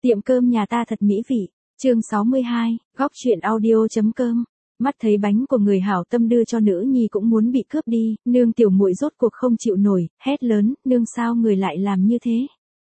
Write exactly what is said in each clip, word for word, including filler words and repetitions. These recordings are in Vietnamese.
Tiệm cơm nhà ta thật mỹ vị. Chương sáu mươi hai, góc truyện audio.com. Mắt thấy bánh của người hảo tâm đưa cho nữ nhi cũng muốn bị cướp đi, nương tiểu muội rốt cuộc không chịu nổi, hét lớn, nương sao người lại làm như thế?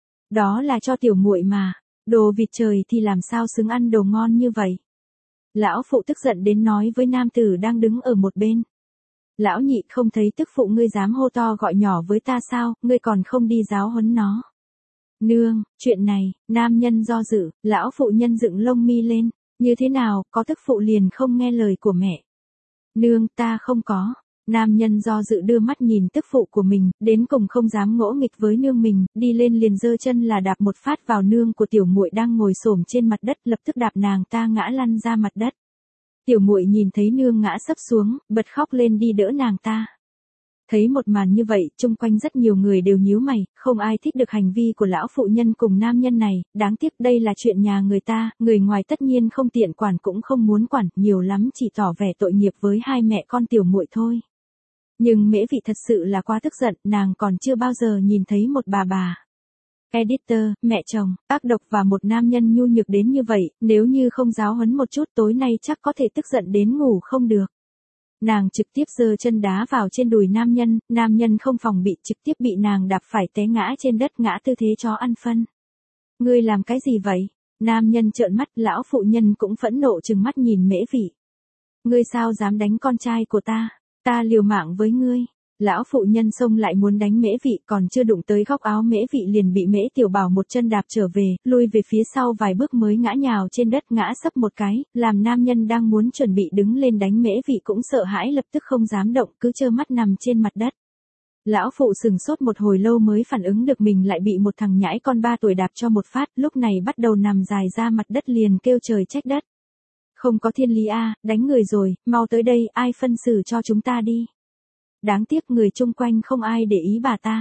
Đó là cho tiểu muội mà, đồ vịt trời thì làm sao xứng ăn đồ ngon như vậy? Lão phụ tức giận đến nói với nam tử đang đứng ở một bên. Lão nhị không thấy tức phụ ngươi dám hô to gọi nhỏ với ta sao, ngươi còn không đi giáo huấn nó. Nương, chuyện này, nam nhân do dự, lão phụ nhân dựng lông mi lên, như thế nào, có tức phụ liền không nghe lời của mẹ. Nương, ta không có. Nam nhân do dự đưa mắt nhìn tức phụ của mình, đến cùng không dám ngỗ nghịch với nương mình, đi lên liền giơ chân là đạp một phát vào nương của tiểu muội đang ngồi xổm trên mặt đất, lập tức đạp nàng ta ngã lăn ra mặt đất. Tiểu muội nhìn thấy nương ngã sấp xuống, bật khóc lên đi đỡ nàng ta. Thấy một màn như vậy, chung quanh rất nhiều người đều nhíu mày, không ai thích được hành vi của lão phụ nhân cùng nam nhân này, đáng tiếc đây là chuyện nhà người ta, người ngoài tất nhiên không tiện quản cũng không muốn quản, nhiều lắm chỉ tỏ vẻ tội nghiệp với hai mẹ con tiểu muội thôi. Nhưng Mễ Vị thật sự là quá tức giận, nàng còn chưa bao giờ nhìn thấy một bà bà. Editor, mẹ chồng, ác độc và một nam nhân nhu nhược đến như vậy, nếu như không giáo huấn một chút tối nay chắc có thể tức giận đến ngủ không được. Nàng trực tiếp giơ chân đá vào trên đùi nam nhân, nam nhân không phòng bị trực tiếp bị nàng đạp phải té ngã trên đất ngã tư thế chó ăn phân. Ngươi làm cái gì vậy? Nam nhân trợn mắt, lão phụ nhân cũng phẫn nộ trừng mắt nhìn Mễ Vị. Ngươi sao dám đánh con trai của ta? Ta liều mạng với ngươi. Lão phụ nhân xông lại muốn đánh Mễ Vị, còn chưa đụng tới góc áo Mễ Vị liền bị Mễ Tiểu Bảo một chân đạp trở về, lui về phía sau vài bước mới ngã nhào trên đất ngã sấp một cái, làm nam nhân đang muốn chuẩn bị đứng lên đánh Mễ Vị cũng sợ hãi lập tức không dám động, cứ trơ mắt nằm trên mặt đất. Lão phụ sừng sốt một hồi lâu mới phản ứng được mình lại bị một thằng nhãi con ba tuổi đạp cho một phát, lúc này bắt đầu nằm dài ra mặt đất liền kêu trời trách đất. Không có thiên lý a, đánh người rồi, mau tới đây, ai phân xử cho chúng ta đi. Đáng tiếc người chung quanh không ai để ý bà ta.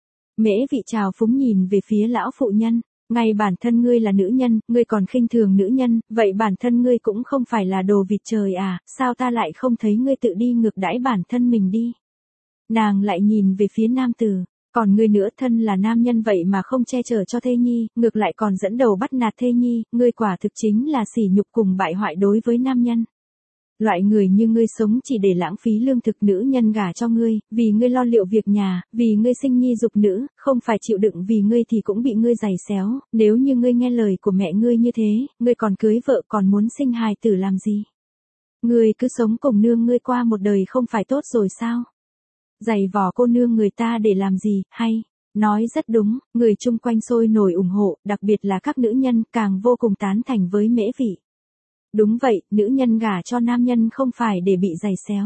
Mễ Vị trào phúng nhìn về phía lão phụ nhân, ngay bản thân ngươi là nữ nhân, ngươi còn khinh thường nữ nhân, vậy bản thân ngươi cũng không phải là đồ vịt trời à, sao ta lại không thấy ngươi tự đi ngược đãi bản thân mình đi. Nàng lại nhìn về phía nam tử, còn ngươi nữa thân là nam nhân vậy mà không che chở cho thê nhi, ngược lại còn dẫn đầu bắt nạt thê nhi, ngươi quả thực chính là sỉ nhục cùng bại hoại đối với nam nhân. Loại người như ngươi sống chỉ để lãng phí lương thực nữ nhân gả cho ngươi, vì ngươi lo liệu việc nhà, vì ngươi sinh nhi dục nữ, không phải chịu đựng vì ngươi thì cũng bị ngươi giày xéo, nếu như ngươi nghe lời của mẹ ngươi như thế, ngươi còn cưới vợ còn muốn sinh hài tử làm gì? Ngươi cứ sống cùng nương ngươi qua một đời không phải tốt rồi sao? Giày vò cô nương người ta để làm gì, hay? Nói rất đúng, người chung quanh sôi nổi ủng hộ, đặc biệt là các nữ nhân càng vô cùng tán thành với Mễ Vị. Đúng vậy, nữ nhân gả cho nam nhân không phải để bị giày xéo.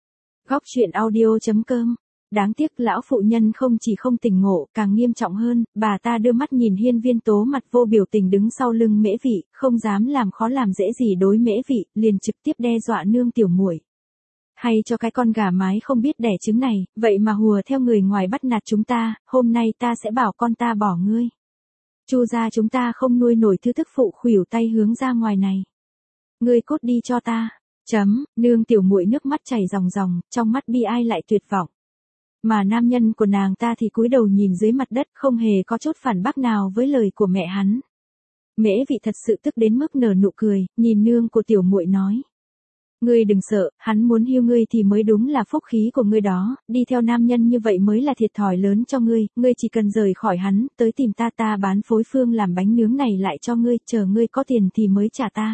Góc truyện audio.com. Đáng tiếc lão phụ nhân không chỉ không tỉnh ngộ, càng nghiêm trọng hơn, bà ta đưa mắt nhìn Hiên Viên Tố mặt vô biểu tình đứng sau lưng Mễ Vị, không dám làm khó làm dễ gì đối Mễ Vị, liền trực tiếp đe dọa nương tiểu muội. Hay cho cái con gà mái không biết đẻ trứng này, vậy mà hùa theo người ngoài bắt nạt chúng ta, hôm nay ta sẽ bảo con ta bỏ ngươi. Chu gia chúng ta không nuôi nổi thứ thức phụ khuỷu tay hướng ra ngoài này. Ngươi cút đi cho ta. Chấm, nương tiểu muội nước mắt chảy ròng ròng, trong mắt bi ai lại tuyệt vọng. Mà nam nhân của nàng ta thì cúi đầu nhìn dưới mặt đất không hề có chút phản bác nào với lời của mẹ hắn. Mễ Vị thật sự tức đến mức nở nụ cười, nhìn nương của tiểu muội nói. Ngươi đừng sợ, hắn muốn hưu ngươi thì mới đúng là phúc khí của ngươi đó, đi theo nam nhân như vậy mới là thiệt thòi lớn cho ngươi, ngươi chỉ cần rời khỏi hắn, tới tìm ta ta bán phối phương làm bánh nướng này lại cho ngươi, chờ ngươi có tiền thì mới trả ta.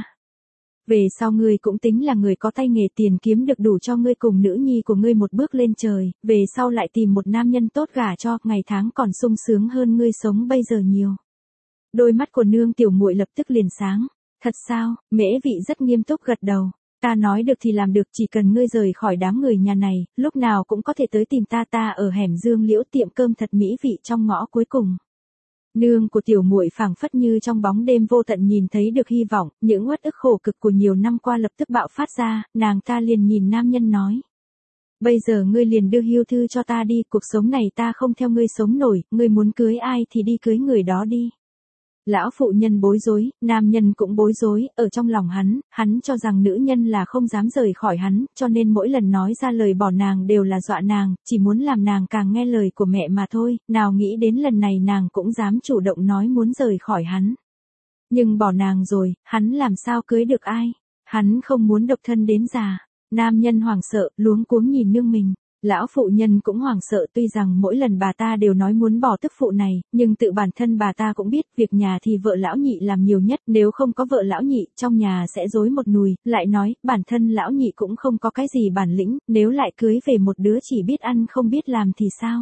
Về sau ngươi cũng tính là người có tay nghề tiền kiếm được đủ cho ngươi cùng nữ nhi của ngươi một bước lên trời, về sau lại tìm một nam nhân tốt gả cho, ngày tháng còn sung sướng hơn ngươi sống bây giờ nhiều. Đôi mắt của nương tiểu muội lập tức liền sáng, thật sao? Mễ Vị rất nghiêm túc gật đầu. Ta nói được thì làm được, chỉ cần ngươi rời khỏi đám người nhà này, lúc nào cũng có thể tới tìm ta ta ở hẻm Dương Liễu tiệm cơm thật mỹ vị trong ngõ cuối cùng. Nương của tiểu muội phảng phất như trong bóng đêm vô tận nhìn thấy được hy vọng, những uất ức khổ cực của nhiều năm qua lập tức bạo phát ra, nàng ta liền nhìn nam nhân nói. Bây giờ ngươi liền đưa hưu thư cho ta đi, cuộc sống này ta không theo ngươi sống nổi, ngươi muốn cưới ai thì đi cưới người đó đi. Lão phụ nhân bối rối, nam nhân cũng bối rối, ở trong lòng hắn, hắn cho rằng nữ nhân là không dám rời khỏi hắn, cho nên mỗi lần nói ra lời bỏ nàng đều là dọa nàng, chỉ muốn làm nàng càng nghe lời của mẹ mà thôi, nào nghĩ đến lần này nàng cũng dám chủ động nói muốn rời khỏi hắn. Nhưng bỏ nàng rồi, hắn làm sao cưới được ai? Hắn không muốn độc thân đến già. Nam nhân hoảng sợ, luống cuống nhìn nương mình. Lão phụ nhân cũng hoảng sợ, tuy rằng mỗi lần bà ta đều nói muốn bỏ tức phụ này, nhưng tự bản thân bà ta cũng biết việc nhà thì vợ lão nhị làm nhiều nhất, nếu không có vợ lão nhị, trong nhà sẽ rối một nùi, lại nói, bản thân lão nhị cũng không có cái gì bản lĩnh, nếu lại cưới về một đứa chỉ biết ăn không biết làm thì sao?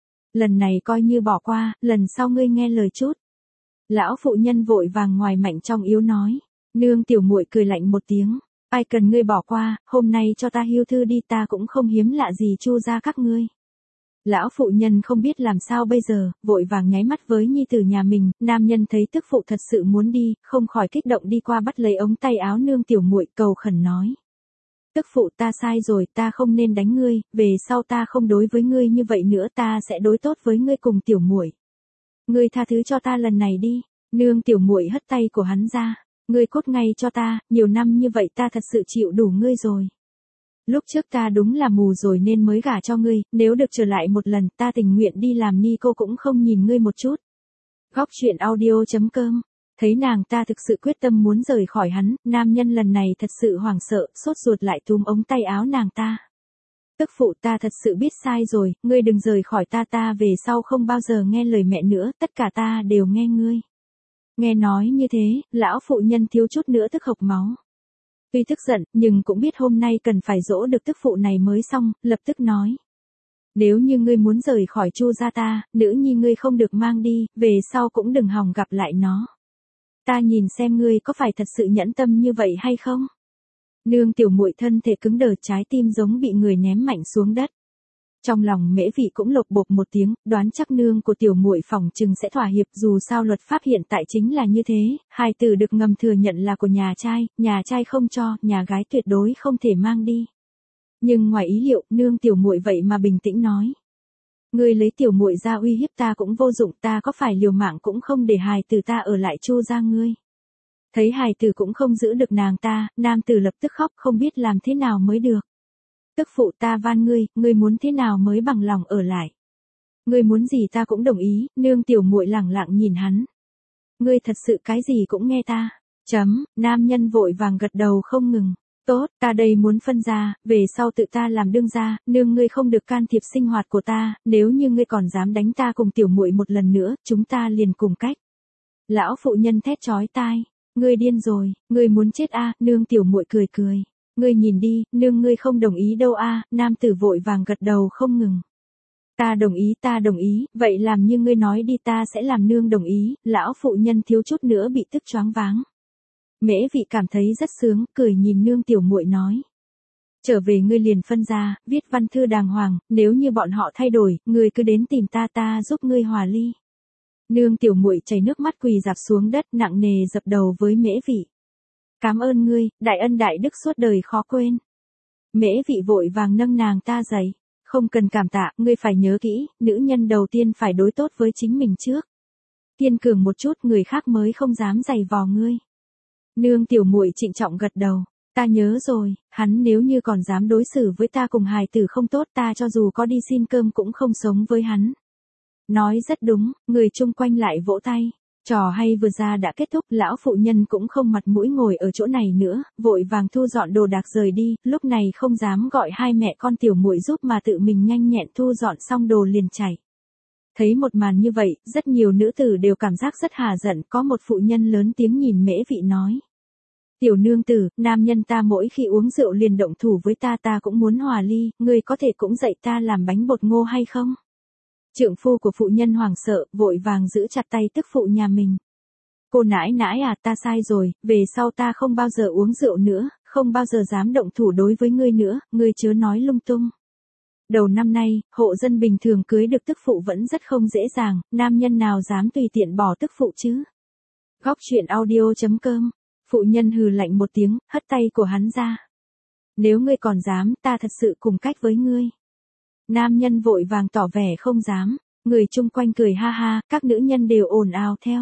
Lần này coi như bỏ qua, lần sau ngươi nghe lời chút. Lão phụ nhân vội vàng ngoài mạnh trong yếu nói, nương tiểu muội cười lạnh một tiếng. Ai cần ngươi bỏ qua, hôm nay cho ta hưu thư đi, ta cũng không hiếm lạ gì Chu gia các ngươi. Lão phụ nhân không biết làm sao bây giờ, vội vàng nháy mắt với nhi tử nhà mình, nam nhân thấy tức phụ thật sự muốn đi, không khỏi kích động đi qua bắt lấy ống tay áo nương tiểu muội cầu khẩn nói. Tức phụ ta sai rồi, ta không nên đánh ngươi, về sau ta không đối với ngươi như vậy nữa, ta sẽ đối tốt với ngươi cùng tiểu muội. Ngươi tha thứ cho ta lần này đi, nương tiểu muội hất tay của hắn ra. Ngươi cốt ngay cho ta, nhiều năm như vậy ta thật sự chịu đủ ngươi rồi. Lúc trước ta đúng là mù rồi nên mới gả cho ngươi, nếu được trở lại một lần ta tình nguyện đi làm ni cô cũng không nhìn ngươi một chút. Góc chuyện audio chấm com. Thấy nàng ta thực sự quyết tâm muốn rời khỏi hắn, nam nhân lần này thật sự hoảng sợ, sốt ruột lại túm ống tay áo nàng ta. Tức phụ ta thật sự biết sai rồi, ngươi đừng rời khỏi ta, ta về sau không bao giờ nghe lời mẹ nữa, tất cả ta đều nghe ngươi. Nghe nói như thế, lão phụ nhân thiếu chút nữa tức hộc máu. Tuy tức giận, nhưng cũng biết hôm nay cần phải dỗ được tức phụ này mới xong, lập tức nói. Nếu như ngươi muốn rời khỏi Chu gia ta, nữ nhi ngươi không được mang đi, về sau cũng đừng hòng gặp lại nó. Ta nhìn xem ngươi có phải thật sự nhẫn tâm như vậy hay không? Nương tiểu muội thân thể cứng đờ, trái tim giống bị người ném mạnh xuống đất. Trong lòng Mễ Vị cũng lộc bộc một tiếng, đoán chắc nương của tiểu muội phỏng chừng sẽ thỏa hiệp, dù sao luật pháp hiện tại chính là như thế, hài tử được ngầm thừa nhận là của nhà trai, nhà trai không cho, nhà gái tuyệt đối không thể mang đi. Nhưng ngoài ý liệu, nương tiểu muội vậy mà bình tĩnh nói. Ngươi lấy tiểu muội ra uy hiếp ta cũng vô dụng, ta có phải liều mạng cũng không để hài tử ta ở lại Chu gia ngươi. Thấy hài tử cũng không giữ được nàng ta, nam tử lập tức khóc không biết làm thế nào mới được. Tức phụ ta van ngươi, ngươi muốn thế nào mới bằng lòng ở lại. Ngươi muốn gì ta cũng đồng ý, nương tiểu muội lẳng lặng nhìn hắn. Ngươi thật sự cái gì cũng nghe ta. Chấm, nam nhân vội vàng gật đầu không ngừng. Tốt, ta đây muốn phân ra, về sau tự ta làm đương gia, nương ngươi không được can thiệp sinh hoạt của ta, nếu như ngươi còn dám đánh ta cùng tiểu muội một lần nữa, chúng ta liền cùng cách. Lão phụ nhân thét chói tai, ngươi điên rồi, ngươi muốn chết a, à, nương tiểu muội cười cười. Ngươi nhìn đi, nương ngươi không đồng ý đâu a, à, nam tử vội vàng gật đầu không ngừng. Ta đồng ý, ta đồng ý, vậy làm như ngươi nói đi, ta sẽ làm, nương đồng ý, lão phụ nhân thiếu chút nữa bị tức choáng váng. Mễ Vị cảm thấy rất sướng, cười nhìn nương tiểu muội nói. Trở về ngươi liền phân ra, viết văn thư đàng hoàng, nếu như bọn họ thay đổi, ngươi cứ đến tìm ta, ta giúp ngươi hòa ly. Nương tiểu muội chảy nước mắt quỳ dạp xuống đất nặng nề dập đầu với Mễ Vị. Cảm ơn ngươi, đại ân đại đức suốt đời khó quên. Mễ Vị vội vàng nâng nàng ta dậy. Không cần cảm tạ, ngươi phải nhớ kỹ, nữ nhân đầu tiên phải đối tốt với chính mình trước. Kiên cường một chút, người khác mới không dám giày vò ngươi. Nương tiểu muội trịnh trọng gật đầu. Ta nhớ rồi, hắn nếu như còn dám đối xử với ta cùng hài tử không tốt, ta cho dù có đi xin cơm cũng không sống với hắn. Nói rất đúng, người chung quanh lại vỗ tay. Trò hay vừa ra đã kết thúc, lão phụ nhân cũng không mặt mũi ngồi ở chỗ này nữa, vội vàng thu dọn đồ đạc rời đi, lúc này không dám gọi hai mẹ con tiểu muội giúp mà tự mình nhanh nhẹn thu dọn xong đồ liền chạy. Thấy một màn như vậy, rất nhiều nữ tử đều cảm giác rất hà giận, có một phụ nhân lớn tiếng nhìn Mễ Vị nói. Tiểu nương tử, nam nhân ta mỗi khi uống rượu liền động thủ với ta, ta cũng muốn hòa ly, ngươi có thể cũng dạy ta làm bánh bột ngô hay không? Trượng phu của phụ nhân hoảng sợ, vội vàng giữ chặt tay tức phụ nhà mình. Cô nãi nãi à, ta sai rồi, về sau ta không bao giờ uống rượu nữa, không bao giờ dám động thủ đối với ngươi nữa, ngươi chớ nói lung tung. Đầu năm nay, hộ dân bình thường cưới được tức phụ vẫn rất không dễ dàng, nam nhân nào dám tùy tiện bỏ tức phụ chứ? Góc chuyện audio chấm com. Phụ nhân hừ lạnh một tiếng, hất tay của hắn ra. Nếu ngươi còn dám, ta thật sự cùng cách với ngươi. Nam nhân vội vàng tỏ vẻ không dám, người chung quanh cười ha ha, các nữ nhân đều ồn ào theo.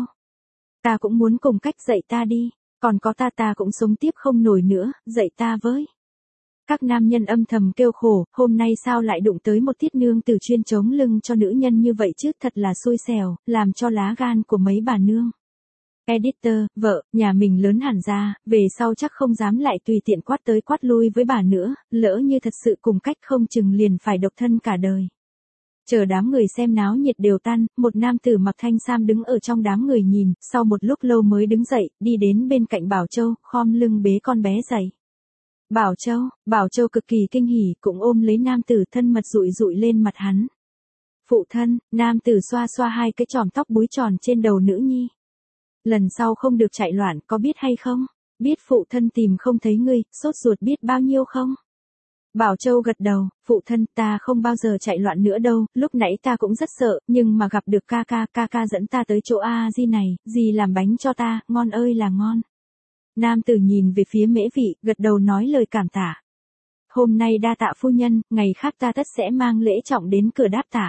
Ta cũng muốn cùng cách, dạy ta đi, còn có ta ta cũng sống tiếp không nổi nữa, dạy ta với. Các nam nhân âm thầm kêu khổ, hôm nay sao lại đụng tới một tiết nương tử chuyên chống lưng cho nữ nhân như vậy chứ, thật là xui xẻo, làm cho lá gan của mấy bà nương. Editor, vợ, nhà mình lớn hẳn ra, về sau chắc không dám lại tùy tiện quát tới quát lui với bà nữa, lỡ như thật sự cùng cách không chừng liền phải độc thân cả đời. Chờ đám người xem náo nhiệt đều tan, một nam tử mặc thanh sam đứng ở trong đám người nhìn, sau một lúc lâu mới đứng dậy, đi đến bên cạnh Bảo Châu, khom lưng bế con bé dậy. Bảo Châu, Bảo Châu cực kỳ kinh hỉ, cũng ôm lấy nam tử thân mật dụi dụi lên mặt hắn. Phụ thân, nam tử xoa xoa hai cái chòm tóc búi tròn trên đầu nữ nhi. Lần sau không được chạy loạn, có biết hay không? Biết phụ thân tìm không thấy ngươi, sốt ruột biết bao nhiêu không? Bảo Châu gật đầu, phụ thân ta không bao giờ chạy loạn nữa đâu, lúc nãy ta cũng rất sợ, nhưng mà gặp được ca ca, ca ca dẫn ta tới chỗ A Di này, dì làm bánh cho ta, ngon ơi là ngon. Nam tử nhìn về phía Mễ Vị, gật đầu nói lời cảm tạ. Hôm nay đa tạ phu nhân, ngày khác ta tất sẽ mang lễ trọng đến cửa đáp tạ.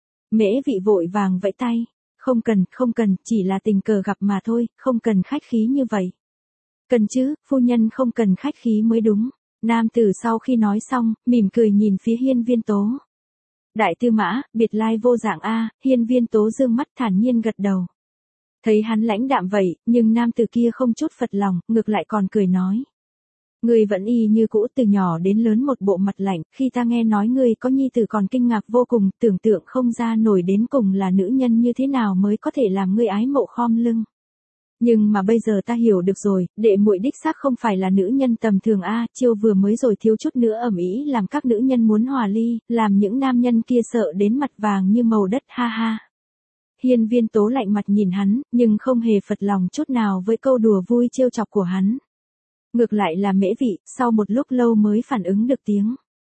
Mễ Vị vội vàng vẫy tay. Không cần, không cần, chỉ là tình cờ gặp mà thôi, không cần khách khí như vậy. Cần chứ, phu nhân không cần khách khí mới đúng. Nam tử sau khi nói xong, mỉm cười nhìn phía Hiên Viên Tố. Đại tư mã, biệt lai vô dạng a, Hiên Viên Tố dương mắt thản nhiên gật đầu. Thấy hắn lãnh đạm vậy, nhưng nam tử kia không chút phật lòng, ngược lại còn cười nói. Ngươi vẫn y như cũ, từ nhỏ đến lớn một bộ mặt lạnh, khi ta nghe nói ngươi có nhi tử còn kinh ngạc vô cùng, tưởng tượng không ra nổi đến cùng là nữ nhân như thế nào mới có thể làm ngươi ái mộ khom lưng. Nhưng mà bây giờ ta hiểu được rồi, đệ muội đích xác không phải là nữ nhân tầm thường a, chiêu vừa mới rồi thiếu chút nữa ầm ĩ làm các nữ nhân muốn hòa ly, làm những nam nhân kia sợ đến mặt vàng như màu đất, ha ha. Hiên Viên Tố lạnh mặt nhìn hắn, nhưng không hề phật lòng chút nào với câu đùa vui trêu chọc của hắn. Ngược lại là Mễ Vị, sau một lúc lâu mới phản ứng được tiếng.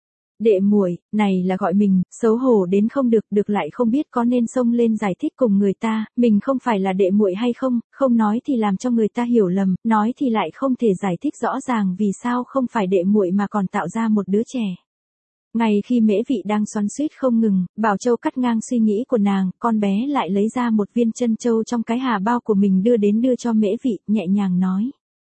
Đệ muội, này là gọi mình, xấu hổ đến không được, được lại không biết có nên xông lên giải thích cùng người ta, mình không phải là đệ muội hay không, không nói thì làm cho người ta hiểu lầm, nói thì lại không thể giải thích rõ ràng vì sao không phải đệ muội mà còn tạo ra một đứa trẻ. Ngay khi Mễ Vị đang xoắn xuýt không ngừng, Bảo Châu cắt ngang suy nghĩ của nàng, con bé lại lấy ra một viên chân châu trong cái hà bao của mình đưa đến đưa cho Mễ Vị, nhẹ nhàng nói.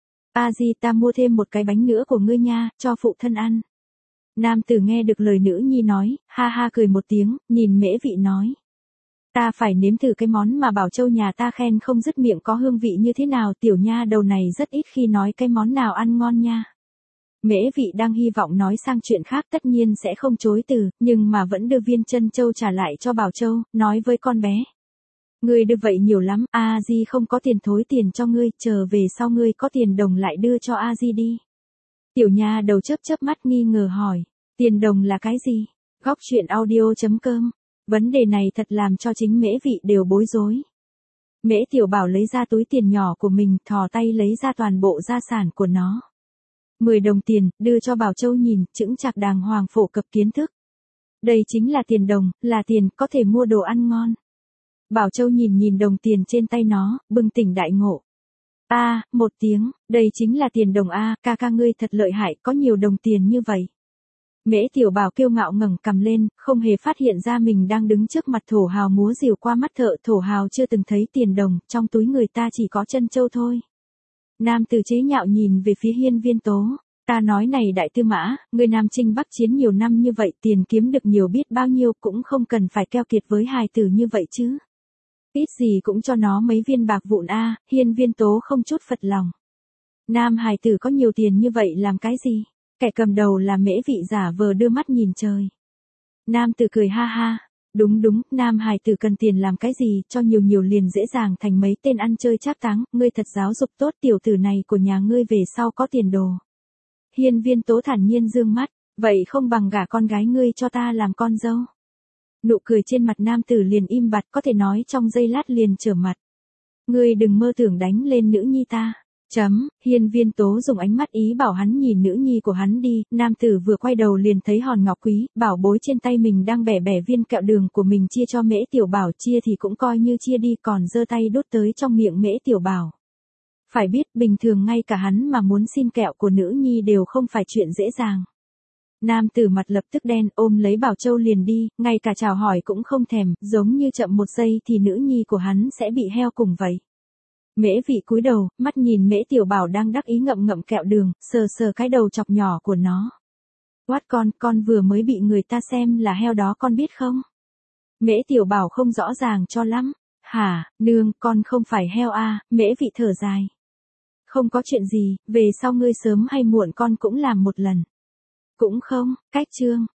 A Di ta mua thêm một cái bánh nữa của ngươi nha, cho phụ thân ăn. Nam tử nghe được lời nữ nhi nói, ha ha cười một tiếng, nhìn Mễ Vị nói. Ta phải nếm thử cái món mà Bảo Châu nhà ta khen không dứt miệng có hương vị như thế nào, tiểu nha đầu này rất ít khi nói cái món nào ăn ngon nha. Mễ Vị đang hy vọng nói sang chuyện khác tất nhiên sẽ không chối từ, nhưng mà vẫn đưa viên chân châu trả lại cho Bảo Châu, nói với con bé. Ngươi đưa vậy nhiều lắm, A Di không có tiền thối tiền cho ngươi, chờ về sau ngươi có tiền đồng lại đưa cho A Di đi. Tiểu nha đầu chớp chớp mắt nghi ngờ hỏi, tiền đồng là cái gì? Góc truyện audio chấm com. Vấn đề này thật làm cho chính Mễ Vị đều bối rối. Mễ Tiểu Bảo lấy ra túi tiền nhỏ của mình, thò tay lấy ra toàn bộ gia sản của nó. mười đồng tiền, đưa cho Bảo Châu nhìn, chững chạc đàng hoàng phổ cập kiến thức. Đây chính là tiền đồng, là tiền, có thể mua đồ ăn ngon. Bảo Châu nhìn nhìn đồng tiền trên tay nó, bừng tỉnh đại ngộ. A, à, một tiếng, đây chính là tiền đồng A, ca ca ngươi thật lợi hại, có nhiều đồng tiền như vậy. Mễ Tiểu Bảo kiêu ngạo ngẩng cằm lên, không hề phát hiện ra mình đang đứng trước mặt thổ hào múa rìu qua mắt thợ, thổ hào chưa từng thấy tiền đồng, trong túi người ta chỉ có chân châu thôi. Nam tử chế nhạo nhìn về phía Hiên Viên Tố, ta nói này đại tư mã, người Nam Chinh Bắc chiến nhiều năm như vậy, tiền kiếm được nhiều biết bao nhiêu, cũng không cần phải keo kiệt với hài tử như vậy chứ. Ít gì cũng cho nó mấy viên bạc vụn a, Hiên Viên Tố không chút phật lòng. Nam hài tử có nhiều tiền như vậy làm cái gì? Kẻ cầm đầu là Mễ Vị giả vờ đưa mắt nhìn trời. Nam tử cười ha ha, đúng đúng, nam hài tử cần tiền làm cái gì, cho nhiều nhiều liền dễ dàng thành mấy tên ăn chơi trác táng, ngươi thật giáo dục tốt, tiểu tử này của nhà ngươi về sau có tiền đồ. Hiên Viên Tố thản nhiên dương mắt, vậy không bằng gả con gái ngươi cho ta làm con dâu. Nụ cười trên mặt nam tử liền im bặt, có thể nói trong giây lát liền trở mặt. Ngươi đừng mơ tưởng đánh lên nữ nhi ta. Chấm, Hiên Viên Tố dùng ánh mắt ý bảo hắn nhìn nữ nhi của hắn đi, nam tử vừa quay đầu liền thấy hòn ngọc quý, bảo bối trên tay mình đang bẻ bẻ viên kẹo đường của mình chia cho Mễ Tiểu Bảo, chia thì cũng coi như chia đi, còn giơ tay đút tới trong miệng Mễ Tiểu Bảo. Phải biết, bình thường ngay cả hắn mà muốn xin kẹo của nữ nhi đều không phải chuyện dễ dàng. Nam tử mặt lập tức đen, ôm lấy Bảo Châu liền đi, ngay cả chào hỏi cũng không thèm, giống như chậm một giây thì nữ nhi của hắn sẽ bị heo cùng vậy. Mễ Vị cúi đầu, mắt nhìn Mễ Tiểu Bảo đang đắc ý ngậm ngậm kẹo đường, sờ sờ cái đầu chọc nhỏ của nó. Quát con, con vừa mới bị người ta xem là heo đó con biết không? Mễ Tiểu Bảo không rõ ràng cho lắm. Hả, nương, con không phải heo a, Mễ Vị thở dài. Không có chuyện gì, về sau ngươi sớm hay muộn con cũng làm một lần. Cũng không, cách Trương.